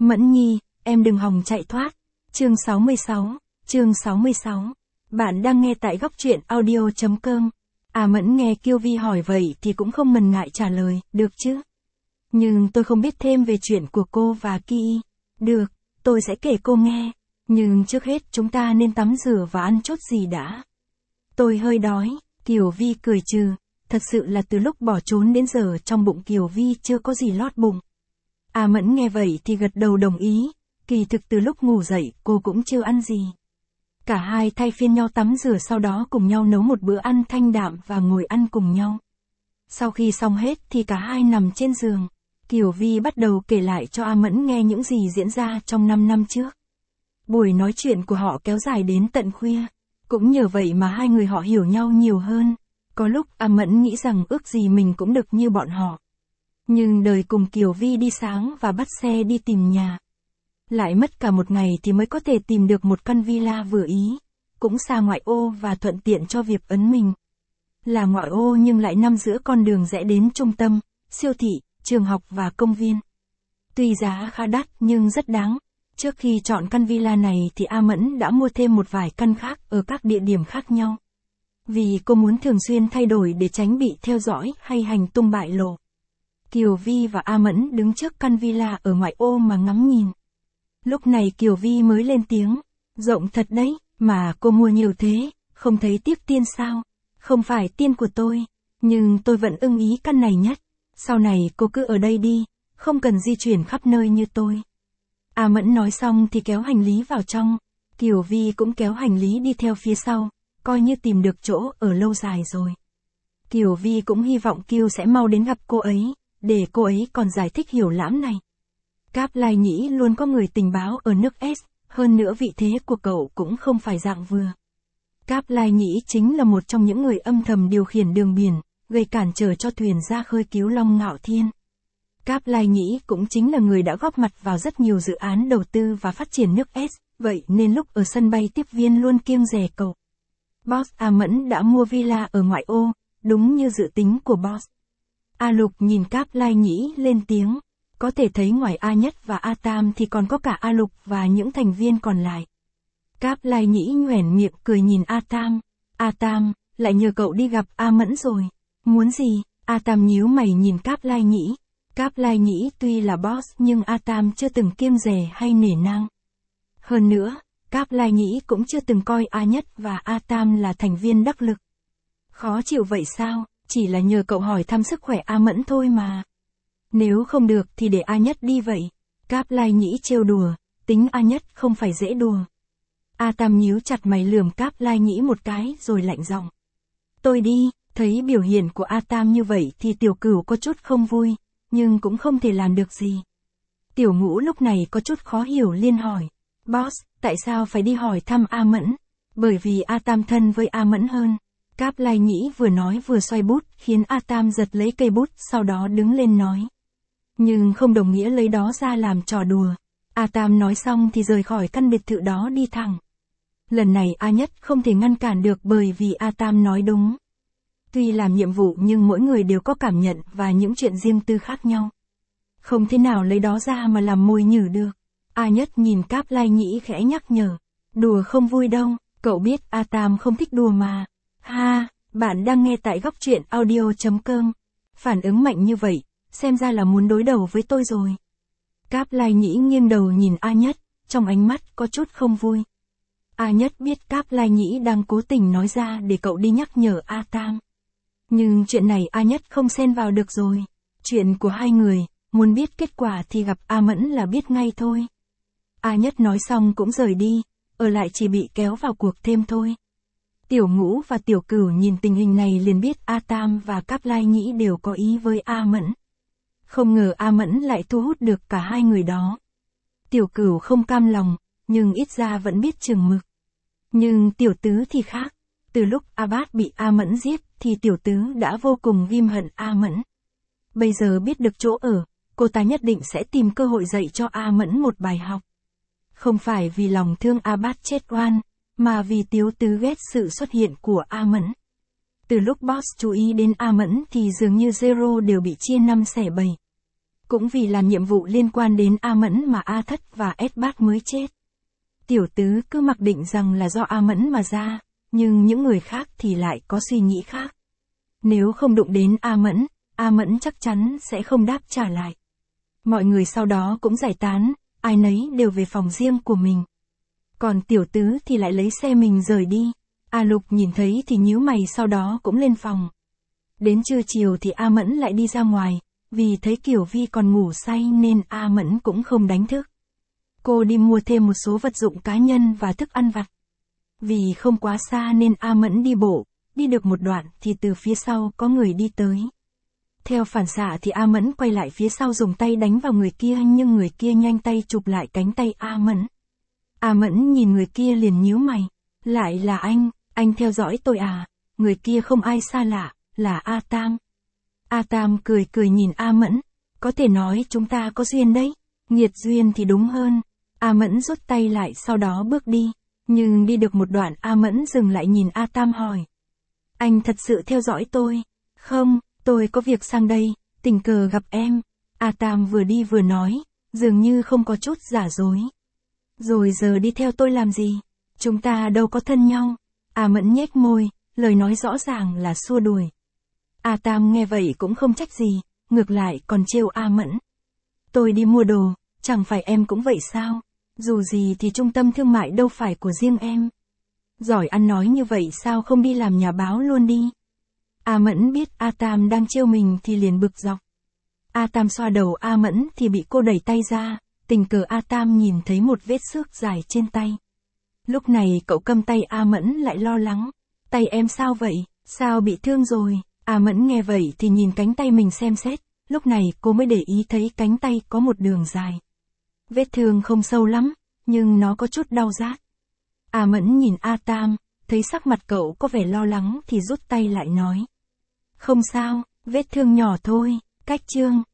Mẫn Nhi, em đừng hòng chạy thoát. Chương 66. Bạn đang nghe tại góc truyện audio.com. Mẫn nghe Kiều Vi hỏi vậy thì cũng không ngần ngại trả lời, được chứ. Nhưng tôi không biết thêm về chuyện của cô và Ki. Được, tôi sẽ kể cô nghe. Nhưng trước hết chúng ta nên tắm rửa và ăn chút gì đã. Tôi hơi đói, Kiều Vi cười trừ. Thật sự là từ lúc bỏ trốn đến giờ trong bụng Kiều Vi chưa có gì lót bụng. Mẫn nghe vậy thì gật đầu đồng ý. Kỳ thực từ lúc ngủ dậy cô cũng chưa ăn gì. Cả hai thay phiên nhau tắm rửa, sau đó cùng nhau nấu một bữa ăn thanh đạm và ngồi ăn cùng nhau. Sau khi xong hết thì cả hai nằm trên giường. Kiều Vi bắt đầu kể lại cho Mẫn nghe những gì diễn ra trong 5 năm trước. Buổi nói chuyện của họ kéo dài đến tận khuya. Cũng nhờ vậy mà hai người họ hiểu nhau nhiều hơn. Có lúc Mẫn nghĩ rằng ước gì mình cũng được như bọn họ. Nhưng đời cùng Kiều Vi đi sáng và bắt xe đi tìm nhà. Lại mất cả một ngày thì mới có thể tìm được một căn villa vừa ý. Cũng xa ngoại ô và thuận tiện cho việc ấn mình. Là ngoại ô nhưng lại nằm giữa con đường rẽ đến trung tâm, siêu thị, trường học và công viên. Tuy giá khá đắt nhưng rất đáng. Trước khi chọn căn villa này thì Mẫn đã mua thêm một vài căn khác ở các địa điểm khác nhau. Vì cô muốn thường xuyên thay đổi để tránh bị theo dõi hay hành tung bại lộ. Kiều Vi và Mẫn đứng trước căn villa ở ngoại ô mà ngắm nhìn. Lúc này Kiều Vi mới lên tiếng. Rộng thật đấy, mà cô mua nhiều thế, không thấy tiếc tiền sao? Không phải tiền của tôi, nhưng tôi vẫn ưng ý căn này nhất. Sau này cô cứ ở đây đi, không cần di chuyển khắp nơi như tôi. Mẫn nói xong thì kéo hành lý vào trong. Kiều Vi cũng kéo hành lý đi theo phía sau, coi như tìm được chỗ ở lâu dài rồi. Kiều Vi cũng hy vọng Kiều sẽ mau đến gặp cô ấy, để cô ấy còn giải thích hiểu lãm này. Cáp Lai Nhĩ luôn có người tình báo ở nước S, hơn nữa vị thế của cậu cũng không phải dạng vừa. Cáp Lai Nhĩ chính là một trong những người âm thầm điều khiển đường biển, gây cản trở cho thuyền ra khơi cứu Long Ngạo Thiên. Cáp Lai Nhĩ cũng chính là người đã góp mặt vào rất nhiều dự án đầu tư và phát triển nước S, vậy nên lúc ở sân bay tiếp viên luôn kiêng dè cậu. Boss Mẫn đã mua villa ở ngoại ô, đúng như dự tính của boss. Lục nhìn Cáp Lai Nhĩ lên tiếng. Có thể thấy ngoài Nhất và Tam thì còn có cả Lục và những thành viên còn lại. Cáp Lai Nhĩ nhoẻn miệng cười nhìn Tam. Tam, lại nhờ cậu đi gặp Mẫn rồi. Muốn gì? Tam nhíu mày nhìn Cáp Lai Nhĩ. Cáp Lai Nhĩ tuy là boss nhưng Tam chưa từng kiêng dè hay nể nang. Hơn nữa, Cáp Lai Nhĩ cũng chưa từng coi Nhất và Tam là thành viên đắc lực. Khó chịu vậy sao? Chỉ là nhờ cậu hỏi thăm sức khỏe Mẫn thôi mà. Nếu không được thì để Nhất đi vậy. Cáp Lai Nhĩ trêu đùa, tính Nhất không phải dễ đùa. Tam nhíu chặt mày lườm Cáp Lai Nhĩ một cái rồi lạnh giọng. Tôi đi, thấy biểu hiện của Tam như vậy thì Tiểu Cửu có chút không vui, nhưng cũng không thể làm được gì. Tiểu Ngũ lúc này có chút khó hiểu liên hỏi. Boss, tại sao phải đi hỏi thăm Mẫn? Bởi vì Tam thân với Mẫn hơn. Cáp Lai Nhĩ vừa nói vừa xoay bút, khiến Tam giật lấy cây bút, sau đó đứng lên nói. Nhưng không đồng nghĩa lấy đó ra làm trò đùa. Tam nói xong thì rời khỏi căn biệt thự đó đi thẳng. Lần này Nhất không thể ngăn cản được bởi vì Tam nói đúng. Tuy làm nhiệm vụ nhưng mỗi người đều có cảm nhận và những chuyện riêng tư khác nhau. Không thể nào lấy đó ra mà làm mồi nhử được. Nhất nhìn Cáp Lai Nhĩ khẽ nhắc nhở. Đùa không vui đâu, cậu biết Tam không thích đùa mà. Ha, bạn đang nghe tại góc truyện audio.com. Phản ứng mạnh như vậy, xem ra là muốn đối đầu với tôi rồi. Cáp Lai Nhĩ nghiêng đầu nhìn Nhất, trong ánh mắt có chút không vui. Nhất biết Cáp Lai Nhĩ đang cố tình nói ra để cậu đi nhắc nhở Tam. Nhưng chuyện này Nhất không xen vào được rồi. Chuyện của hai người, muốn biết kết quả thì gặp Mẫn là biết ngay thôi. Nhất nói xong cũng rời đi, ở lại chỉ bị kéo vào cuộc thêm thôi. Tiểu Ngũ và Tiểu Cửu nhìn tình hình này liền biết Tam và Cáp Lai Nhĩ đều có ý với Mẫn. Không ngờ Mẫn lại thu hút được cả hai người đó. Tiểu Cửu không cam lòng, nhưng ít ra vẫn biết chừng mực. Nhưng Tiểu Tứ thì khác. Từ lúc Bát bị Mẫn giết thì Tiểu Tứ đã vô cùng ghim hận Mẫn. Bây giờ biết được chỗ ở, cô ta nhất định sẽ tìm cơ hội dạy cho Mẫn một bài học. Không phải vì lòng thương Bát chết oan, mà vì Tiểu Tứ ghét sự xuất hiện của Mẫn. Từ lúc boss chú ý đến Mẫn thì dường như Zero đều bị chia năm xẻ bảy. Cũng vì làm nhiệm vụ liên quan đến A Mẫn mà A Thất và S Bát mới chết. Tiểu tứ cứ mặc định rằng là do A Mẫn mà ra, nhưng những người khác thì lại có suy nghĩ khác. Nếu không đụng đến A Mẫn chắc chắn sẽ không đáp trả lại. Mọi người sau đó cũng giải tán, ai nấy đều về phòng riêng của mình. Còn tiểu tứ thì lại lấy xe mình rời đi. A Lục nhìn thấy thì nhíu mày, sau đó cũng lên phòng. Đến trưa chiều thì A Mẫn lại đi ra ngoài, vì thấy Kiều Vi còn ngủ say nên A Mẫn cũng không đánh thức. Cô đi mua thêm một số vật dụng cá nhân và thức ăn vặt. Vì không quá xa nên A Mẫn đi bộ, đi được một đoạn thì từ phía sau có người đi tới. Theo phản xạ thì A Mẫn quay lại phía sau dùng tay đánh vào người kia, nhưng người kia nhanh tay chụp lại cánh tay A Mẫn. A Mẫn nhìn người kia liền nhíu mày. Lại là anh theo dõi tôi à? Người kia không ai xa lạ, là A Tam. A Tam cười cười nhìn A Mẫn. Có thể nói chúng ta có duyên đấy. Nghiệt duyên thì đúng hơn. A Mẫn rút tay lại sau đó bước đi. Nhưng đi được một đoạn A Mẫn dừng lại nhìn A Tam hỏi. Anh thật sự theo dõi tôi? Không, tôi có việc sang đây, tình cờ gặp em. A Tam vừa đi vừa nói, dường như không có chút giả dối. Rồi giờ đi theo tôi làm gì? Chúng ta đâu có thân nhau. A Mẫn nhếch môi, lời nói rõ ràng là xua đuổi. A Tam nghe vậy cũng không trách gì, ngược lại còn trêu A Mẫn. Tôi đi mua đồ, chẳng phải em cũng vậy sao? Dù gì thì trung tâm thương mại đâu phải của riêng em. Giỏi ăn nói như vậy sao không đi làm nhà báo luôn đi? A Mẫn biết A Tam đang trêu mình thì liền bực dọc. A Tam xoa đầu A Mẫn thì bị cô đẩy tay ra, tình cờ A Tam nhìn thấy một vết xước dài trên tay. Lúc này cậu cầm tay A Mẫn lại lo lắng. Tay em sao vậy? Sao bị thương rồi? A Mẫn nghe vậy thì nhìn cánh tay mình xem xét, lúc này cô mới để ý thấy cánh tay có một đường dài. Vết thương không sâu lắm, nhưng nó có chút đau rát. A Mẫn nhìn A Tam, thấy sắc mặt cậu có vẻ lo lắng thì rút tay lại nói. Không sao, vết thương nhỏ thôi, cách chương.